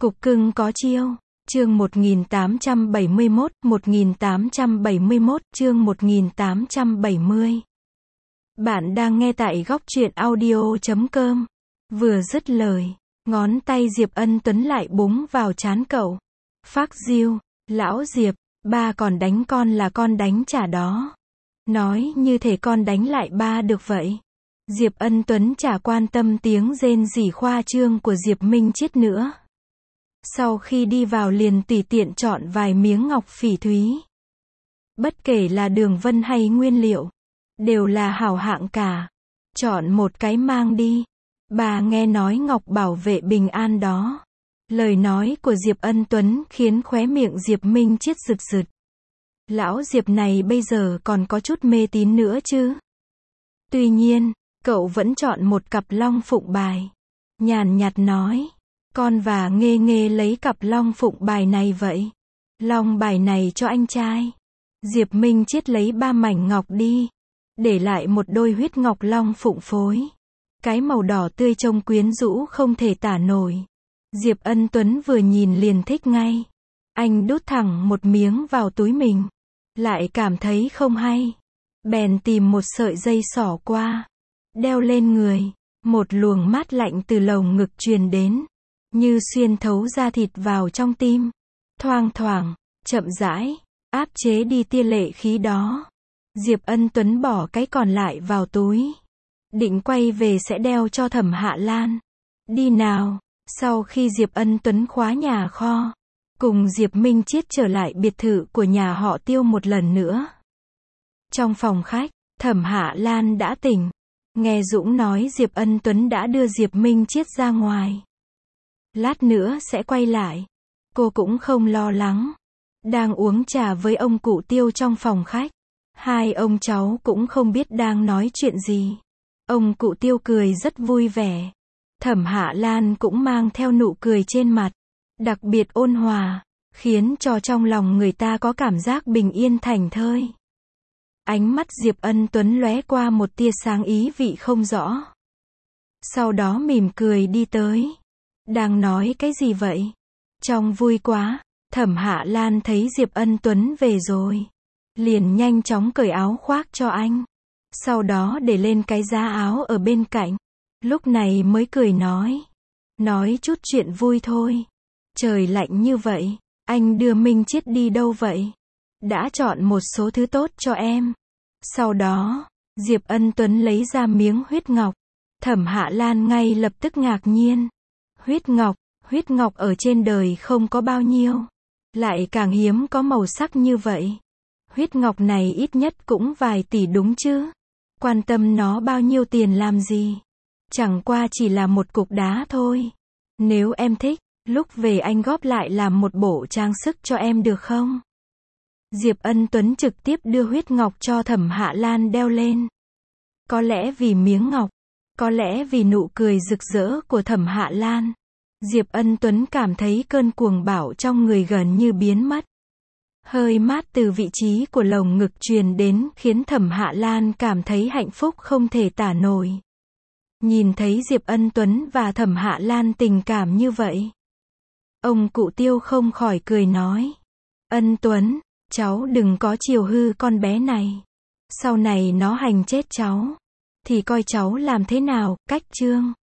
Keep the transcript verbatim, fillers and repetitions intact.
Cục cưng có chiêu. Chương một nghìn tám trăm bảy mươi mốt, một nghìn tám trăm bảy mươi mốt, chương một nghìn tám trăm bảy mươi. Bạn đang nghe tại góc truyện audio chấm com. Vừa dứt lời, ngón tay Diệp Ân Tuấn lại búng vào trán cậu. Phác diêu, lão Diệp, ba còn đánh con là con đánh trả đó. Nói như thể con đánh lại ba được vậy. Diệp Ân Tuấn chả quan tâm tiếng rên rỉ khoa trương của Diệp Minh Chiết nữa. Sau khi đi vào liền tùy tiện chọn vài miếng ngọc phỉ thúy. Bất kể là đường vân hay nguyên liệu, đều là hảo hạng cả. Chọn một cái mang đi. Bà nghe nói ngọc bảo vệ bình an đó. Lời nói của Diệp Ân Tuấn khiến khóe miệng Diệp Minh Chiết rực rực. Lão Diệp này bây giờ còn có chút mê tín nữa chứ. Tuy nhiên, cậu vẫn chọn một cặp long phụng bài. Nhàn nhạt nói. Con và Nghê Nghê lấy cặp long phụng bài này vậy. Long bài này cho anh trai. Diệp Minh Chiết lấy ba mảnh ngọc đi. Để lại một đôi huyết ngọc long phụng phối. Cái màu đỏ tươi trông quyến rũ không thể tả nổi. Diệp Ân Tuấn vừa nhìn liền thích ngay. Anh đút thẳng một miếng vào túi mình. Lại cảm thấy không hay. Bèn tìm một sợi dây xỏ qua. Đeo lên người. Một luồng mát lạnh từ lồng ngực truyền đến. Như xuyên thấu da thịt vào trong tim. Thoang thoảng, chậm rãi, áp chế đi tia lệ khí đó. Diệp Ân Tuấn bỏ cái còn lại vào túi. Định quay về sẽ đeo cho Thẩm Hạ Lan. Đi nào. Sau khi Diệp Ân Tuấn khóa nhà kho, cùng Diệp Minh Chiết trở lại biệt thự của nhà họ Tiêu một lần nữa. Trong phòng khách, Thẩm Hạ Lan đã tỉnh. Nghe Dũng nói Diệp Ân Tuấn đã đưa Diệp Minh Chiết ra ngoài. Lát nữa sẽ quay lại. Cô cũng không lo lắng. Đang uống trà với ông cụ Tiêu trong phòng khách. Hai ông cháu cũng không biết đang nói chuyện gì. Ông cụ Tiêu cười rất vui vẻ. Thẩm Hạ Lan cũng mang theo nụ cười trên mặt. Đặc biệt ôn hòa. Khiến cho trong lòng người ta có cảm giác bình yên thảnh thơi. Ánh mắt Diệp Ân Tuấn lóe qua một tia sáng ý vị không rõ. Sau đó mỉm cười đi tới. Đang nói cái gì vậy? Trông vui quá. Thẩm Hạ Lan thấy Diệp Ân Tuấn về rồi. Liền nhanh chóng cởi áo khoác cho anh. Sau đó để lên cái giá áo ở bên cạnh. Lúc này mới cười nói. Nói chút chuyện vui thôi. Trời lạnh như vậy. Anh đưa Minh Chiết đi đâu vậy? Đã chọn một số thứ tốt cho em. Sau đó, Diệp Ân Tuấn lấy ra miếng huyết ngọc. Thẩm Hạ Lan ngay lập tức ngạc nhiên. Huyết ngọc, huyết ngọc ở trên đời không có bao nhiêu. Lại càng hiếm có màu sắc như vậy. Huyết ngọc này ít nhất cũng vài tỷ đúng chứ. Quan tâm nó bao nhiêu tiền làm gì. Chẳng qua chỉ là một cục đá thôi. Nếu em thích, lúc về anh góp lại làm một bộ trang sức cho em được không? Diệp Ân Tuấn trực tiếp đưa huyết ngọc cho Thẩm Hạ Lan đeo lên. Có lẽ vì miếng ngọc, có lẽ vì nụ cười rực rỡ của Thẩm Hạ Lan. Diệp Ân Tuấn cảm thấy cơn cuồng bạo trong người gần như biến mất. Hơi mát từ vị trí của lồng ngực truyền đến khiến Thẩm Hạ Lan cảm thấy hạnh phúc không thể tả nổi. Nhìn thấy Diệp Ân Tuấn và Thẩm Hạ Lan tình cảm như vậy. Ông cụ Tiêu không khỏi cười nói. Ân Tuấn, cháu đừng có chiều hư con bé này. Sau này nó hành chết cháu. Thì coi cháu làm thế nào, cách chương.